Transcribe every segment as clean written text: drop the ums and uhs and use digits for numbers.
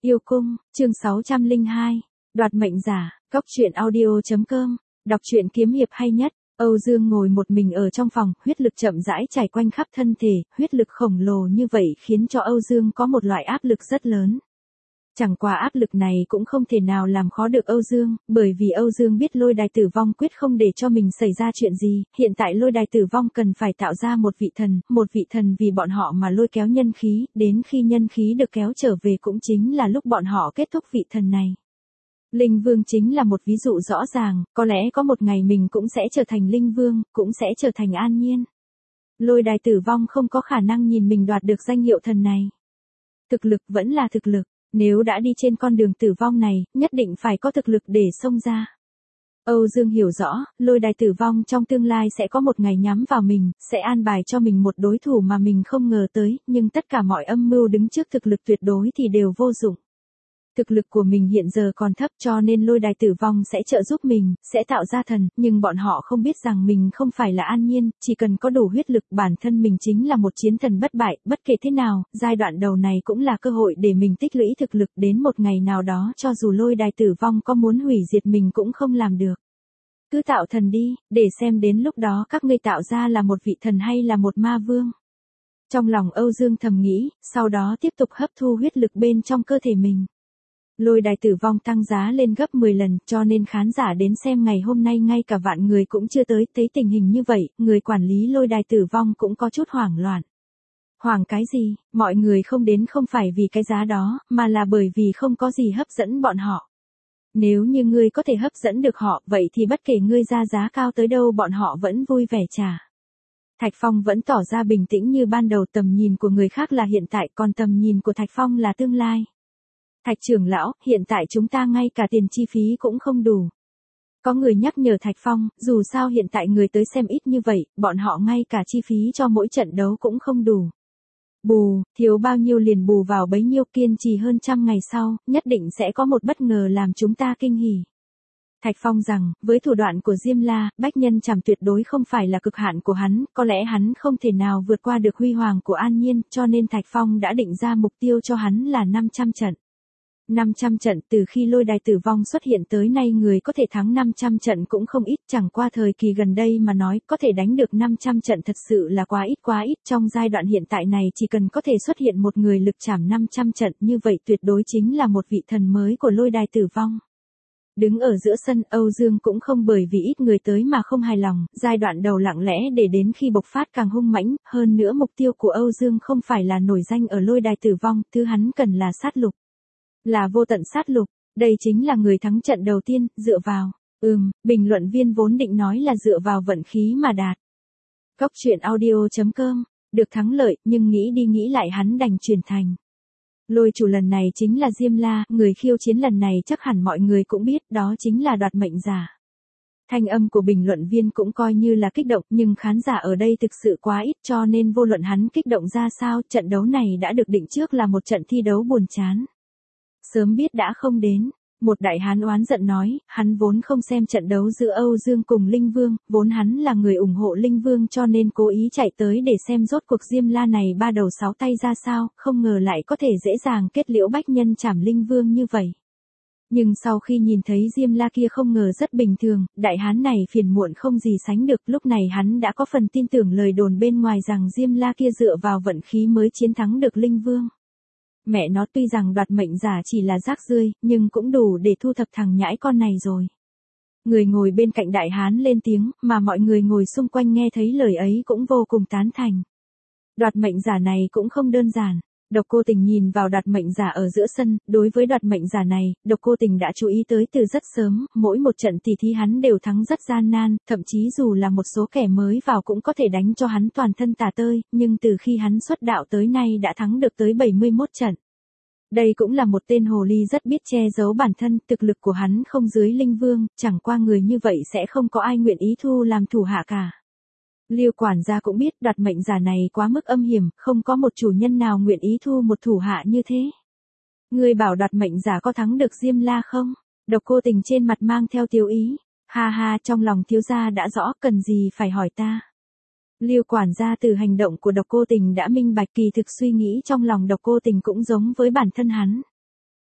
Yêu cung, chương 602, đoạt mệnh giả, góc truyện audio.com, đọc truyện kiếm hiệp hay nhất. Âu Dương ngồi một mình ở trong phòng, huyết lực chậm rãi trải quanh khắp thân thể, huyết lực khổng lồ như vậy khiến cho Âu Dương có một loại áp lực rất lớn. Chẳng qua áp lực này cũng không thể nào làm khó được Âu Dương, bởi vì Âu Dương biết lôi đài tử vong quyết không để cho mình xảy ra chuyện gì, hiện tại lôi đài tử vong cần phải tạo ra một vị thần vì bọn họ mà lôi kéo nhân khí, đến khi nhân khí được kéo trở về cũng chính là lúc bọn họ kết thúc vị thần này. Linh Vương chính là một ví dụ rõ ràng, có lẽ có một ngày mình cũng sẽ trở thành Linh Vương, cũng sẽ trở thành An Nhiên. Lôi đài tử vong không có khả năng nhìn mình đoạt được danh hiệu thần này. Thực lực vẫn là thực lực. Nếu đã đi trên con đường tử vong này, nhất định phải có thực lực để xông ra. Âu Dương hiểu rõ, lôi đài tử vong trong tương lai sẽ có một ngày nhắm vào mình, sẽ an bài cho mình một đối thủ mà mình không ngờ tới, nhưng tất cả mọi âm mưu đứng trước thực lực tuyệt đối thì đều vô dụng. Thực lực của mình hiện giờ còn thấp cho nên lôi đài tử vong sẽ trợ giúp mình, sẽ tạo ra thần, nhưng bọn họ không biết rằng mình không phải là An Nhiên, chỉ cần có đủ huyết lực bản thân mình chính là một chiến thần bất bại, bất kể thế nào, giai đoạn đầu này cũng là cơ hội để mình tích lũy thực lực đến một ngày nào đó cho dù lôi đài tử vong có muốn hủy diệt mình cũng không làm được. Cứ tạo thần đi, để xem đến lúc đó các ngươi tạo ra là một vị thần hay là một ma vương. Trong lòng Âu Dương thầm nghĩ, sau đó tiếp tục hấp thu huyết lực bên trong cơ thể mình. Lôi đài tử vong tăng giá lên gấp 10 lần cho nên khán giả đến xem ngày hôm nay ngay cả vạn người cũng chưa tới, thấy tình hình như vậy, người quản lý lôi đài tử vong cũng có chút hoảng loạn. Hoảng cái gì, mọi người không đến không phải vì cái giá đó, mà là bởi vì không có gì hấp dẫn bọn họ. Nếu như ngươi có thể hấp dẫn được họ, vậy thì bất kể ngươi ra giá cao tới đâu bọn họ vẫn vui vẻ trả. Thạch Phong vẫn tỏ ra bình tĩnh như ban đầu, tầm nhìn của người khác là hiện tại, còn tầm nhìn của Thạch Phong là tương lai. Thạch trưởng lão, hiện tại chúng ta ngay cả tiền chi phí cũng không đủ. Có người nhắc nhở Thạch Phong, dù sao hiện tại người tới xem ít như vậy, bọn họ ngay cả chi phí cho mỗi trận đấu cũng không đủ. Bù, thiếu bao nhiêu liền bù vào bấy nhiêu, kiên trì hơn 100 ngày sau, nhất định sẽ có một bất ngờ làm chúng ta kinh hỉ. Thạch Phong rằng, với thủ đoạn của Diêm La, bách nhân trảm tuyệt đối không phải là cực hạn của hắn, có lẽ hắn không thể nào vượt qua được huy hoàng của An Nhiên, cho nên Thạch Phong đã định ra mục tiêu cho hắn là 500 trận. 500 trận, từ khi lôi đài tử vong xuất hiện tới nay người có thể thắng 500 trận cũng không ít, chẳng qua thời kỳ gần đây mà nói, có thể đánh được 500 trận thật sự là quá ít, trong giai đoạn hiện tại này chỉ cần có thể xuất hiện một người lực trảm 500 trận như vậy tuyệt đối chính là một vị thần mới của lôi đài tử vong. Đứng ở giữa sân, Âu Dương cũng không bởi vì ít người tới mà không hài lòng, giai đoạn đầu lặng lẽ để đến khi bộc phát càng hung mãnh, hơn nữa mục tiêu của Âu Dương không phải là nổi danh ở lôi đài tử vong, thứ hắn cần là sát lục. Là vô tận sát lục, đây chính là người thắng trận đầu tiên, dựa vào, bình luận viên vốn định nói là dựa vào vận khí mà đạt. Góc truyện audio.com, được thắng lợi, nhưng nghĩ đi nghĩ lại hắn đành chuyển thành. Lôi chủ lần này chính là Diêm La, người khiêu chiến lần này chắc hẳn mọi người cũng biết, đó chính là đoạt mệnh giả. Thanh âm của bình luận viên cũng coi như là kích động, nhưng khán giả ở đây thực sự quá ít cho nên vô luận hắn kích động ra sao, trận đấu này đã được định trước là một trận thi đấu buồn chán. Sớm biết đã không đến, một đại hán oán giận nói, hắn vốn không xem trận đấu giữa Âu Dương cùng Linh Vương, vốn hắn là người ủng hộ Linh Vương cho nên cố ý chạy tới để xem rốt cuộc Diêm La này ba đầu sáu tay ra sao, không ngờ lại có thể dễ dàng kết liễu bách nhân trảm Linh Vương như vậy. Nhưng sau khi nhìn thấy Diêm La kia không ngờ rất bình thường, đại hán này phiền muộn không gì sánh được, lúc này hắn đã có phần tin tưởng lời đồn bên ngoài rằng Diêm La kia dựa vào vận khí mới chiến thắng được Linh Vương. Mẹ nó, tuy rằng đoạt mệnh giả chỉ là rác rưởi, nhưng cũng đủ để thu thập thằng nhãi con này rồi. Người ngồi bên cạnh đại hán lên tiếng, mà mọi người ngồi xung quanh nghe thấy lời ấy cũng vô cùng tán thành. Đoạt mệnh giả này cũng không đơn giản. Độc Cô Tình nhìn vào đoạt mệnh giả ở giữa sân, đối với đoạt mệnh giả này, Độc Cô Tình đã chú ý tới từ rất sớm, mỗi một trận tỉ thí hắn đều thắng rất gian nan, thậm chí dù là một số kẻ mới vào cũng có thể đánh cho hắn toàn thân tả tơi, nhưng từ khi hắn xuất đạo tới nay đã thắng được tới 71 trận. Đây cũng là một tên hồ ly rất biết che giấu bản thân, thực lực của hắn không dưới Linh Vương, chẳng qua người như vậy sẽ không có ai nguyện ý thu làm thủ hạ cả. Liêu quản gia cũng biết đoạt mệnh giả này quá mức âm hiểm, không có một chủ nhân nào nguyện ý thu một thủ hạ như thế. Người bảo đoạt mệnh giả có thắng được Diêm La không? Độc Cô Tình trên mặt mang theo tiêu ý. Ha ha, trong lòng thiếu gia đã rõ, cần gì phải hỏi ta. Liêu quản gia từ hành động của Độc Cô Tình đã minh bạch, kỳ thực suy nghĩ trong lòng Độc Cô Tình cũng giống với bản thân hắn.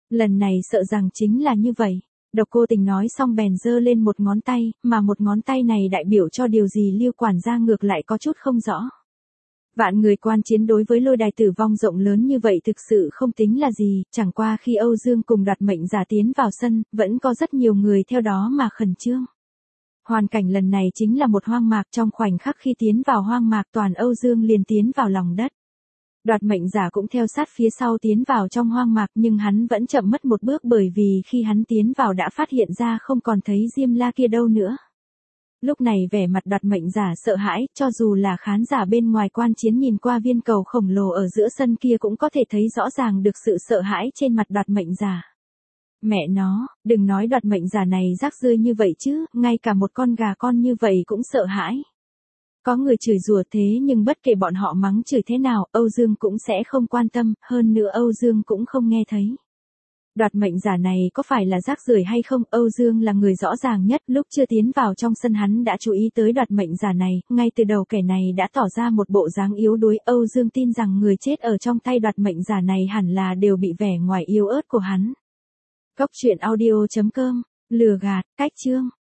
Lần này sợ rằng chính là như vậy. Độc Cô Tình nói xong bèn giơ lên một ngón tay, mà một ngón tay này đại biểu cho điều gì Lưu quản gia ngược lại có chút không rõ. Vạn người quan chiến đối với lôi đài tử vong rộng lớn như vậy thực sự không tính là gì, chẳng qua khi Âu Dương cùng Đoạt Mệnh Giả tiến vào sân, vẫn có rất nhiều người theo đó mà khẩn trương. Hoàn cảnh lần này chính là một hoang mạc, trong khoảnh khắc khi tiến vào hoang mạc toàn Âu Dương liền tiến vào lòng đất. Đoạt Mệnh Giả cũng theo sát phía sau tiến vào trong hoang mạc nhưng hắn vẫn chậm mất một bước bởi vì khi hắn tiến vào đã phát hiện ra không còn thấy Diêm La kia đâu nữa. Lúc này vẻ mặt Đoạt Mệnh Giả sợ hãi, cho dù là khán giả bên ngoài quan chiến nhìn qua viên cầu khổng lồ ở giữa sân kia cũng có thể thấy rõ ràng được sự sợ hãi trên mặt Đoạt Mệnh Giả. Mẹ nó, đừng nói Đoạt Mệnh Giả này rác rưởi như vậy chứ, ngay cả một con gà con như vậy cũng sợ hãi. Có người chửi rủa thế nhưng bất kể bọn họ mắng chửi thế nào, Âu Dương cũng sẽ không quan tâm, hơn nữa Âu Dương cũng không nghe thấy. Đoạt Mệnh Giả này có phải là rác rưởi hay không, Âu Dương là người rõ ràng nhất, lúc chưa tiến vào trong sân hắn đã chú ý tới Đoạt Mệnh Giả này, ngay từ đầu kẻ này đã tỏ ra một bộ dáng yếu đuối, Âu Dương tin rằng người chết ở trong tay Đoạt Mệnh Giả này hẳn là đều bị vẻ ngoài yếu ớt của hắn. Góc truyện audio.com, lừa gạt, cách chương.